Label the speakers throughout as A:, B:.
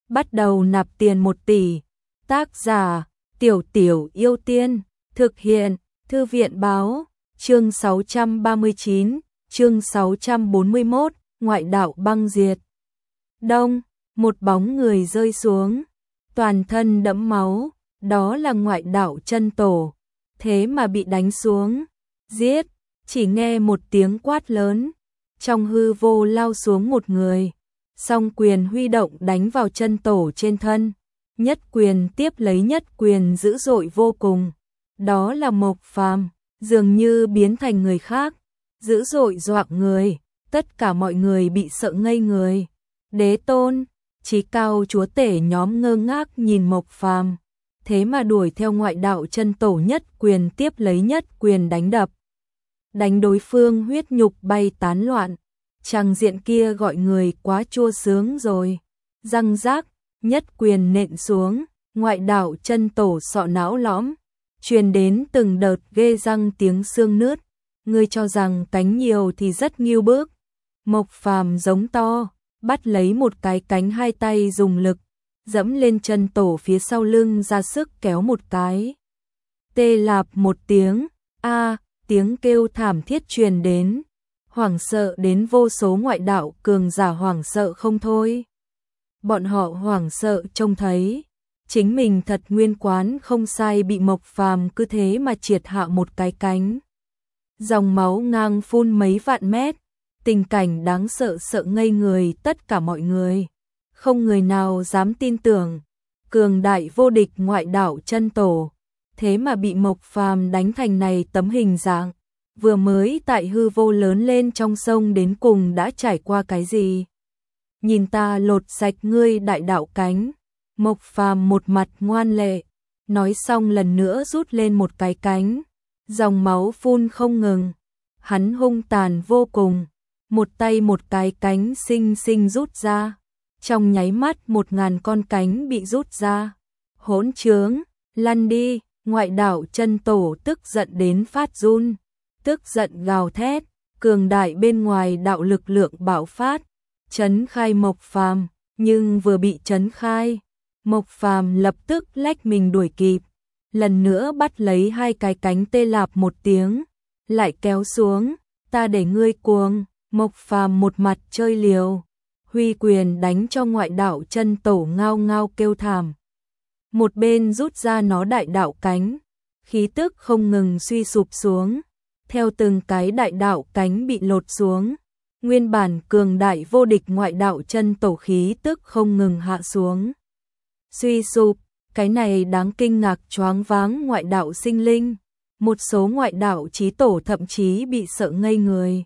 A: bắt đầu nạp tiền 1 tỷ. Tác giả Tiểu Tiểu Yêu Tiên. Thực hiện Thư viện Báo. Chương 639, chương 641, ngoại đạo băng diệt. Đông, một bóng người rơi xuống, toàn thân đẫm máu, đó là ngoại đạo chân tổ, thế mà bị đánh xuống. Giết, chỉ nghe một tiếng quát lớn, trong hư vô lao xuống một người, song quyền huy động đánh vào chân tổ trên thân, nhất quyền tiếp lấy nhất quyền dữ dội vô cùng. Đó là Mộc Phàm, dường như biến thành người khác, dữ dội dọa người, tất cả mọi người bị sợ ngây người. Đế tôn, chí cao chúa tể nhóm ngơ ngác nhìn Mộc Phàm, thế mà đuổi theo ngoại đạo chân tổ, nhất quyền tiếp lấy nhất quyền đánh đập, đánh đối phương huyết nhục bay tán loạn. Tràng diện kia gọi người quá chua sướng rồi. Răng rác, nhất quyền nện xuống, ngoại đạo chân tổ sọ não lõm, truyền đến từng đợt ghê răng tiếng xương nứt. Ngươi cho rằng cánh nhiều thì rất nghiêu bức. Mộc Phàm giống to, bắt lấy một cái cánh, hai tay dùng lực dẫm lên chân tổ phía sau lưng, ra sức kéo một cái. Tê lạp một tiếng, tiếng kêu thảm thiết truyền đến, hoảng sợ đến vô số ngoại đạo cường giả hoảng sợ không thôi. Bọn họ hoảng sợ trông thấy chính mình thật nguyên quán không sai, bị Mộc Phàm cứ thế mà triệt hạ một cái cánh. Dòng máu ngang phun mấy vạn mét, tình cảnh đáng sợ sợ ngây người tất cả mọi người. Không người nào dám tin tưởng, cường đại vô địch ngoại đạo chân tổ, thế mà bị Mộc Phàm đánh thành này tấm hình dạng. Vừa mới tại hư vô lớn lên trong sông đến cùng đã trải qua cái gì? Nhìn ta lột sạch ngươi đại đạo cánh. Mộc Phàm một mặt ngoan lệ, nói xong lần nữa rút lên một cái cánh, dòng máu phun không ngừng. Hắn hung tàn vô cùng, một tay một cái cánh xinh xinh rút ra, trong nháy mắt 1000 con cánh bị rút ra. Hỗn trướng, lăn đi! Ngoại đạo chân tổ tức giận đến phát run, tức giận gào thét, cường đại bên ngoài đạo lực lượng bạo phát, trấn khai Mộc Phàm, nhưng vừa bị trấn khai, Mộc Phàm lập tức lách mình đuổi kịp, lần nữa bắt lấy hai cái cánh, tê lạp một tiếng, lại kéo xuống. Ta để ngươi cuồng. Mộc Phàm một mặt chơi liều, huy quyền đánh cho ngoại đạo chân tổ ngao ngao kêu thảm. Một bên rút ra nó đại đạo cánh, khí tức không ngừng suy sụp xuống, theo từng cái đại đạo cánh bị lột xuống, nguyên bản cường đại vô địch ngoại đạo chân tổ khí tức không ngừng hạ xuống. Suy sụp, cái này đáng kinh ngạc choáng váng ngoại đạo sinh linh, một số ngoại đạo chí tổ thậm chí bị sợ ngây người.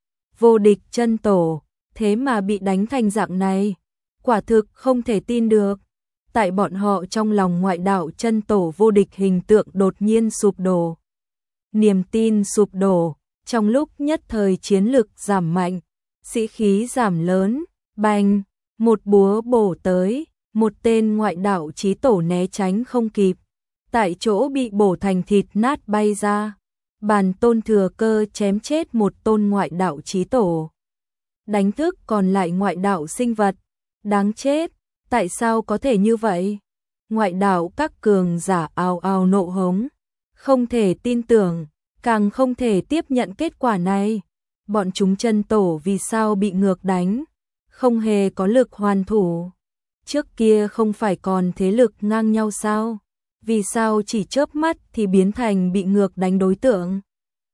A: Vô địch chân tổ, thế mà bị đánh thành dạng này, quả thực không thể tin được. Tại bọn họ trong lòng, ngoại đạo chân tổ vô địch hình tượng đột nhiên sụp đổ. Niềm tin sụp đổ, trong lúc nhất thời chiến lực giảm mạnh, sĩ khí giảm lớn, bành, một búa bổ tới, một tên ngoại đạo chí tổ né tránh không kịp, tại chỗ bị bổ thành thịt nát bay ra. Bản tôn thừa cơ chém chết một tôn ngoại đạo chí tổ, đánh thức còn lại ngoại đạo sinh vật. Đáng chết! Tại sao có thể như vậy? Ngoại đạo các cường giả ào ào nộ hống, không thể tin tưởng, càng không thể tiếp nhận kết quả này. Bọn chúng chân tổ vì sao bị ngược đánh, không hề có lực hoàn thủ. Trước kia không phải còn thế lực ngang nhau sao? Vì sao chỉ chớp mắt thì biến thành bị ngược đánh đối tượng?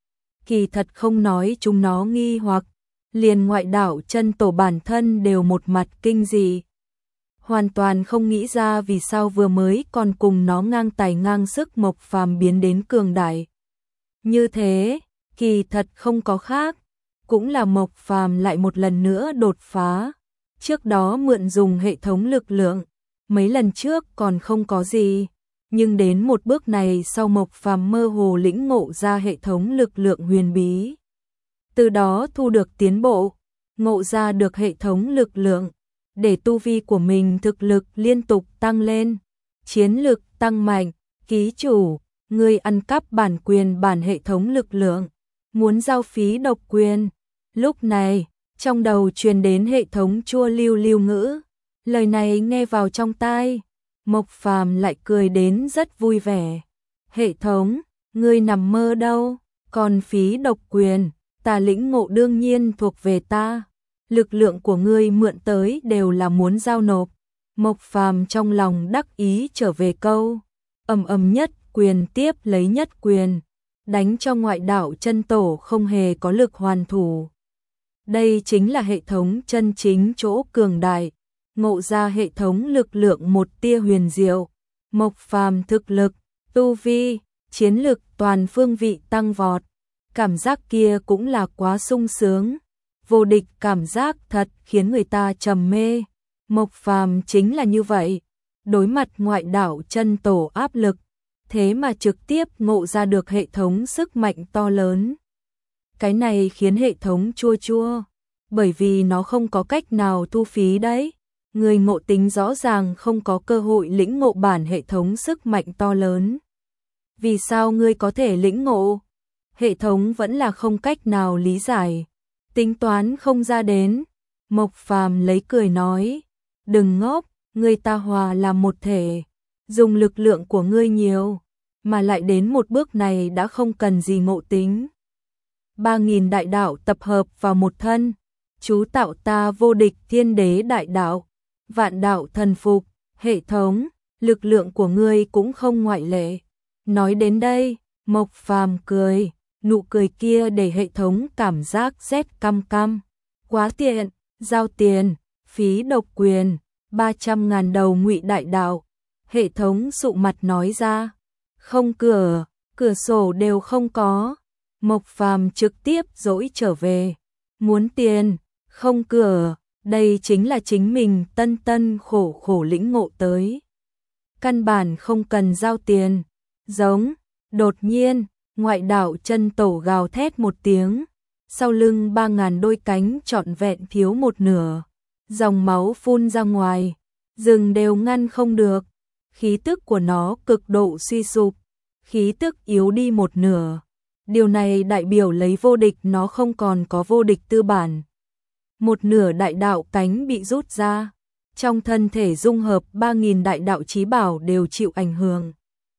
A: Kỳ thật không nói chúng nó nghi hoặc, liền ngoại đạo chân tổ bản thân đều một mặt kinh dị. Hoàn toàn không nghĩ ra vì sao vừa mới còn cùng nó ngang tài ngang sức Mộc Phàm biến đến cường đại như thế. Kỳ thật không có khác, cũng là Mộc Phàm lại một lần nữa đột phá. Trước đó mượn dùng hệ thống lực lượng, mấy lần trước còn không có gì, nhưng đến một bước này sau Mộc Phàm mơ hồ lĩnh ngộ ra hệ thống lực lượng huyền bí, từ đó thu được tiến bộ, ngộ ra được hệ thống lực lượng, để tu vi của mình thực lực liên tục tăng lên, chiến lực tăng mạnh. Ký chủ, ngươi ăn cắp bản quyền bản hệ thống lực lượng, muốn giao phí độc quyền. Lúc này, trong đầu truyền đến hệ thống chua lưu lưu ngữ, Lời này nghe vào trong tai, Mộc Phàm lại cười đến rất vui vẻ. Hệ thống, ngươi nằm mơ đâu, còn phí độc quyền, ta lĩnh ngộ đương nhiên thuộc về ta. Lực lượng của ngươi mượn tới đều là muốn giao nộp. Mộc Phàm trong lòng đắc ý trở về câu, ầm nhất quyền tiếp lấy nhất quyền, đánh cho ngoại đạo chân tổ không hề có lực hoàn thủ. Đây chính là hệ thống chân chính chỗ cường đại, ngộ ra hệ thống lực lượng một tia huyền diệu. Mộc Phàm thực lực, tu vi, chiến lực toàn phương vị tăng vọt, cảm giác kia cũng là quá sung sướng. Vô địch cảm giác thật khiến người ta trầm mê. Mộc Phàm chính là như vậy, đối mặt ngoại đạo chân tổ áp lực, thế mà trực tiếp ngộ ra được hệ thống sức mạnh to lớn. Cái này khiến hệ thống chua chua, bởi vì nó không có cách nào thu phí đấy. Người ngộ tính rõ ràng không có cơ hội lĩnh ngộ bản hệ thống sức mạnh to lớn. Vì sao ngươi có thể lĩnh ngộ? Hệ thống vẫn là không cách nào lý giải, tính toán không ra đến. Mộc Phàm lấy cười nói, đừng ngốc, ngươi ta hòa là một thể, dùng lực lượng của ngươi nhiều, mà lại đến một bước này đã không cần gì ngộ tính. 3.000 đại đạo tập hợp vào một thân, chú tạo ta vô địch thiên đế đại đạo, vạn đạo thần phục, hệ thống, lực lượng của ngươi cũng không ngoại lệ. Nói đến đây, Mộc Phàm cười, nụ cười kia để hệ thống cảm giác rét căm căm. Quá tiện, giao tiền, phí độc quyền, 300.000 đầu ngụy đại đạo. Hệ thống sụ mặt nói ra, không cửa sổ đều không có. Mộc Phàm trực tiếp dỗi trở về, muốn tiền, không cửa, đây chính là chính mình tân khổ lĩnh ngộ tới. Căn bản không cần giao tiền, giống, đột nhiên, ngoại đạo chân tổ gào thét một tiếng, sau lưng 3.000 đôi cánh trọn vẹn thiếu một nửa, dòng máu phun ra ngoài, rừng đều ngăn không được, khí tức của nó cực độ suy sụp, khí tức yếu đi một nửa. Điều này đại biểu lấy vô địch nó không còn có vô địch tư bản. Một nửa đại đạo cánh bị rút ra, trong thân thể dung hợp 3.000 đại đạo chí bảo đều chịu ảnh hưởng.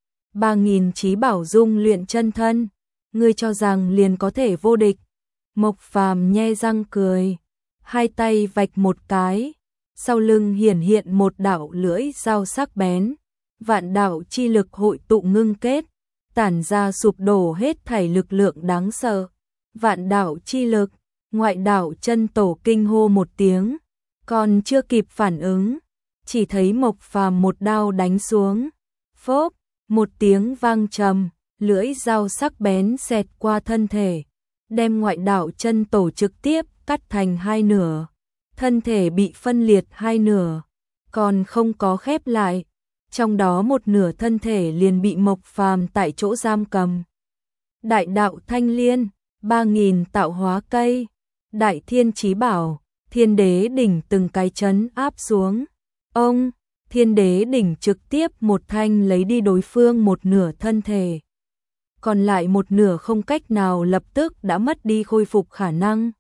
A: 3.000 chí bảo dung luyện chân thân, ngươi cho rằng liền có thể vô địch. Mộc Phàm nhe răng cười, hai tay vạch một cái, sau lưng hiển hiện một đạo lưỡi dao sắc bén, vạn đạo chi lực hội tụ ngưng kết, tản ra sụp đổ hết thảy lực lượng đáng sợ. Vạn đạo chi lực, ngoại đạo chân tổ kinh hô một tiếng, còn chưa kịp phản ứng, chỉ thấy Mộc Phàm một đao đánh xuống, phốp, một tiếng vang trầm, lưỡi dao sắc bén xẹt qua thân thể, đem ngoại đạo chân tổ trực tiếp cắt thành hai nửa, thân thể bị phân liệt hai nửa, còn không có khép lại, trong đó một nửa thân thể liền bị Mộc Phàm tại chỗ giam cầm. Đại đạo thanh liên, 3.000 tạo hóa cây, đại thiên chí bảo, thiên đế đỉnh từng cái chấn áp xuống. Ông, thiên đế đỉnh trực tiếp một thanh lấy đi đối phương một nửa thân thể. Còn lại một nửa không cách nào lập tức đã mất đi khôi phục khả năng.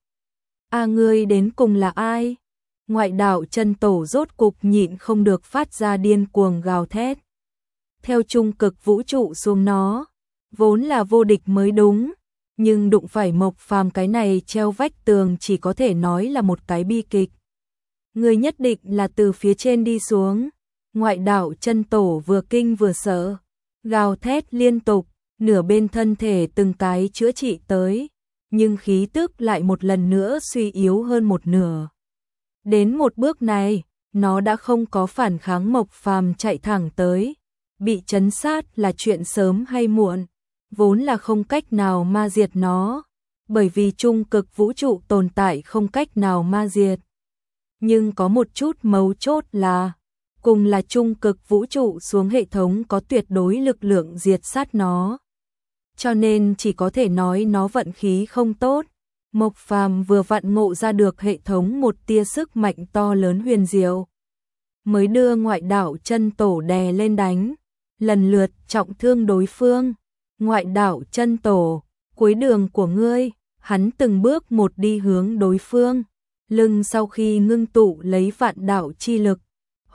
A: Ngươi đến cùng là ai? Ngoại đạo chân tổ rốt cục nhịn không được phát ra điên cuồng gào thét. Theo trung cực vũ trụ xuống nó, vốn là vô địch mới đúng, nhưng đụng phải Mộc Phàm cái này treo vách tường chỉ có thể nói là một cái bi kịch. Người nhất định là từ phía trên đi xuống. Ngoại đạo chân tổ vừa kinh vừa sợ, gào thét liên tục, nửa bên thân thể từng cái chữa trị tới, nhưng khí tức lại một lần nữa suy yếu hơn một nửa. Đến một bước này, nó đã không có phản kháng. Mộc Phàm chạy thẳng tới, bị trấn sát là chuyện sớm hay muộn, vốn là không cách nào ma diệt nó, bởi vì trung cực vũ trụ tồn tại không cách nào ma diệt. Nhưng có một chút mấu chốt là, cùng là trung cực vũ trụ xuống hệ thống có tuyệt đối lực lượng diệt sát nó. Cho nên chỉ có thể nói nó vận khí không tốt. Mộc Phàm vừa vặn ngộ ra được hệ thống một tia sức mạnh to lớn huyền diệu, mới đưa ngoại đạo chân tổ đè lên đánh, lần lượt trọng thương đối phương. Ngoại đạo chân tổ, cuối đường của ngươi, hắn từng bước một đi hướng đối phương, lưng sau khi ngưng tụ lấy vạn đạo chi lực,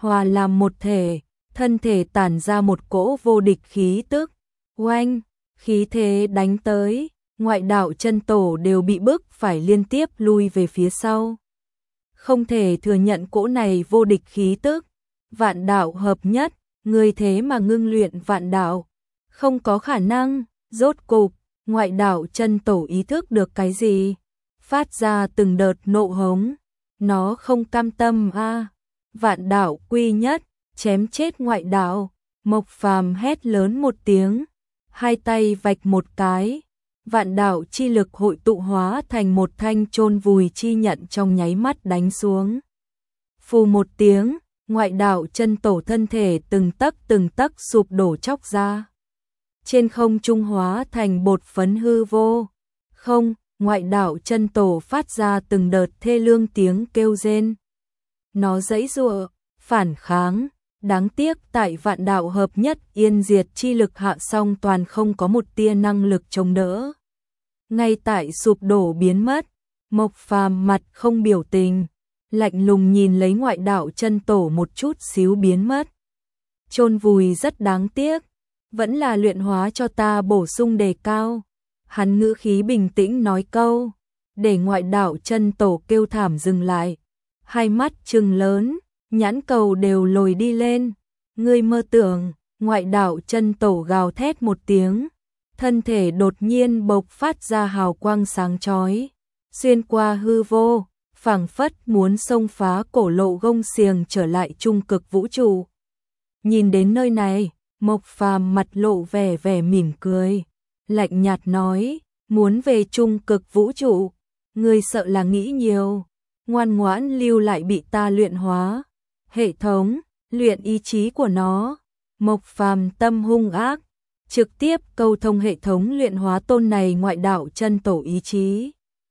A: hòa làm một thể, thân thể tản ra một cỗ vô địch khí tức. Oanh, khí thế đánh tới, ngoại đạo chân tổ đều bị bức phải liên tiếp lui về phía sau. Không thể thừa nhận cỗ này vô địch khí tức. Vạn đạo hợp nhất, người thế mà ngưng luyện vạn đạo. Không có khả năng, rốt cục, ngoại đạo chân tổ ý thức được cái gì? Phát ra từng đợt nộ hống. Nó không cam tâm a. Vạn đạo quy nhất, chém chết ngoại đạo. Mộc Phàm hét lớn một tiếng, hai tay vạch một cái, vạn đạo chi lực hội tụ hóa thành một thanh chôn vùi chi nhận trong nháy mắt đánh xuống. Phù một tiếng, ngoại đạo chân tổ thân thể từng tấc sụp đổ chóc ra. Trên không trung hóa thành bột phấn hư vô. Không, ngoại đạo chân tổ phát ra từng đợt thê lương tiếng kêu rên. Nó giãy giụa, phản kháng, đáng tiếc tại vạn đạo hợp nhất yên diệt chi lực hạ song toàn không có một tia năng lực chống đỡ. Ngay tại sụp đổ biến mất, Mộc Phàm mặt không biểu tình, lạnh lùng nhìn lấy ngoại đạo chân tổ một chút xíu biến mất. Chôn vùi rất đáng tiếc, vẫn là luyện hóa cho ta bổ sung đề cao. Hắn ngữ khí bình tĩnh nói câu, để ngoại đạo chân tổ kêu thảm dừng lại. Hai mắt trừng lớn, nhãn cầu đều lồi đi lên. Ngươi mơ tưởng, ngoại đạo chân tổ gào thét một tiếng. Thân thể đột nhiên bộc phát ra hào quang sáng chói, xuyên qua hư vô, phảng phất muốn xông phá cổ lộ gông xiềng trở lại trung cực vũ trụ. Nhìn đến nơi này, Mộc Phàm mặt lộ vẻ mỉm cười, lạnh nhạt nói, muốn về trung cực vũ trụ, ngươi sợ là nghĩ nhiều, ngoan ngoãn lưu lại bị ta luyện hóa. Hệ thống, luyện ý chí của nó. Mộc Phàm tâm hung ác, trực tiếp câu thông hệ thống luyện hóa tôn này ngoại đạo chân tổ ý chí.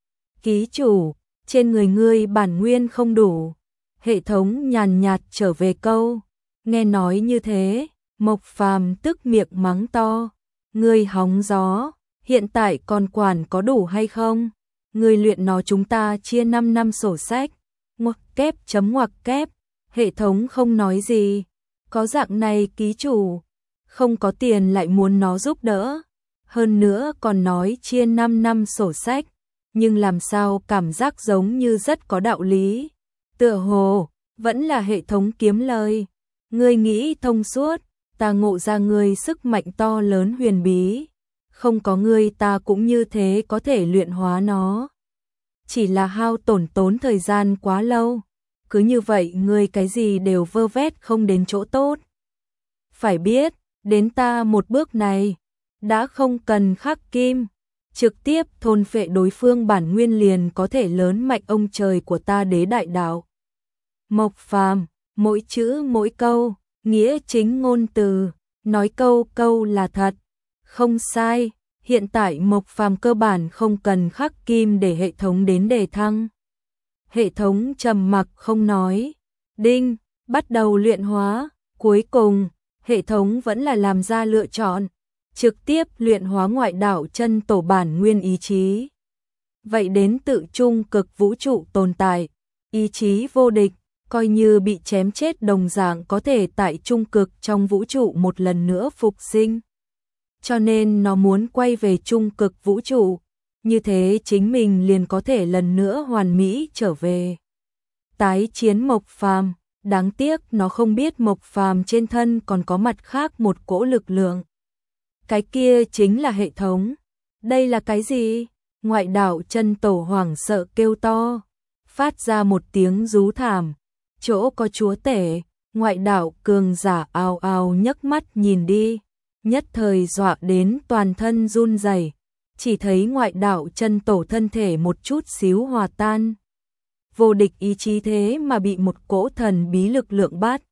A: Ký chủ, trên người ngươi bản nguyên không đủ. Hệ thống nhàn nhạt trở về câu. Nghe nói như thế, Mộc Phàm tức miệng mắng to. Ngươi hóng gió, hiện tại còn quản có đủ hay không? Ngươi luyện nó chúng ta chia 5 năm sổ sách. Ngoặc kép chấm ngoặc kép. Hệ thống không nói gì. Có dạng này ký chủ, không có tiền lại muốn nó giúp đỡ. Hơn nữa còn nói chia 5 năm sổ sách. Nhưng làm sao cảm giác giống như rất có đạo lý. Tựa hồ, vẫn là hệ thống kiếm lời. Ngươi nghĩ thông suốt, ta ngộ ra ngươi sức mạnh to lớn huyền bí. Không có ngươi ta cũng như thế có thể luyện hóa nó. Chỉ là hao tốn thời gian quá lâu. Cứ như vậy ngươi cái gì đều vơ vét không đến chỗ tốt. Phải biết, đến ta một bước này, đã không cần khắc kim. Trực tiếp thôn phệ đối phương bản nguyên liền có thể lớn mạnh ông trời của ta đế đại đạo. Mộc Phàm, mỗi chữ mỗi câu, nghĩa chính ngôn từ, nói câu câu là thật. Không sai, hiện tại Mộc Phàm cơ bản không cần khắc kim để hệ thống đến đề thăng. Hệ thống trầm mặc không nói. Đinh, bắt đầu luyện hóa. Cuối cùng, hệ thống vẫn là làm ra lựa chọn. Trực tiếp luyện hóa ngoại đạo chân tổ bản nguyên ý chí. Vậy đến tự trung cực vũ trụ tồn tại, ý chí vô địch, coi như bị chém chết đồng dạng có thể tại trung cực trong vũ trụ một lần nữa phục sinh. Cho nên nó muốn quay về trung cực vũ trụ, như thế chính mình liền có thể lần nữa hoàn mỹ trở về. Tái chiến Mộc Phàm, đáng tiếc nó không biết Mộc Phàm trên thân còn có mặt khác một cỗ lực lượng. Cái kia chính là hệ thống. Đây là cái gì? Ngoại đạo chân tổ hoảng sợ kêu to, phát ra một tiếng rú thảm. Chỗ có chúa tể, ngoại đạo cường giả ào ào nhấc mắt nhìn đi, nhất thời dọa đến toàn thân run rẩy. Chỉ thấy ngoại đạo chân tổ thân thể một chút xíu hòa tan. Vô địch ý chí thế mà bị một cỗ thần bí lực lượng bắt.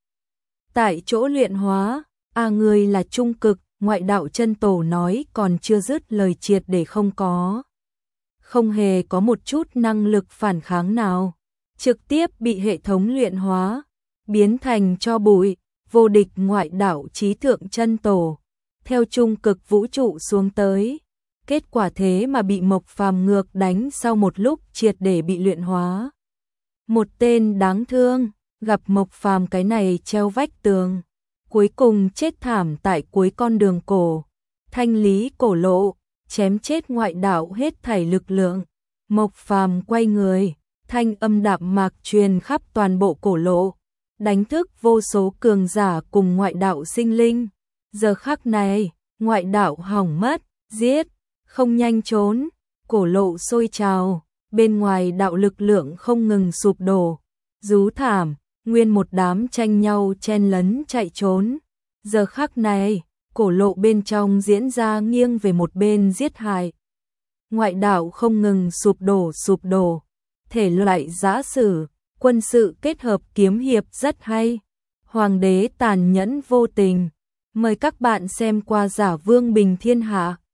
A: Tại chỗ luyện hóa, người là trung cực. Ngoại đạo chân tổ nói còn chưa dứt lời triệt để không có. Không hề có một chút năng lực phản kháng nào. Trực tiếp bị hệ thống luyện hóa, biến thành tro bụi, vô địch ngoại đạo trí thượng chân tổ. Theo trung cực vũ trụ xuống tới. Kết quả thế mà bị Mộc Phàm ngược đánh sau một lúc triệt để bị luyện hóa. Một tên đáng thương, gặp Mộc Phàm cái này treo vách tường, cuối cùng chết thảm tại cuối con đường cổ, thanh lý cổ lộ, chém chết ngoại đạo hết thảy lực lượng. Mộc Phàm quay người, thanh âm đạm mạc truyền khắp toàn bộ cổ lộ, đánh thức vô số cường giả cùng ngoại đạo sinh linh. Giờ khắc này, ngoại đạo hỏng mất, giết, không nhanh trốn, cổ lộ sôi trào, bên ngoài đạo lực lượng không ngừng sụp đổ, rú thảm, nguyên một đám tranh nhau chen lấn chạy trốn. Giờ khắc này, cổ lộ bên trong diễn ra nghiêng về một bên giết hại. Ngoại đạo không ngừng sụp đổ, thể loại giã sử, quân sự kết hợp kiếm hiệp rất hay. Hoàng đế tàn nhẫn vô tình. Mời các bạn xem qua Giả Vương Bình Thiên Hạ.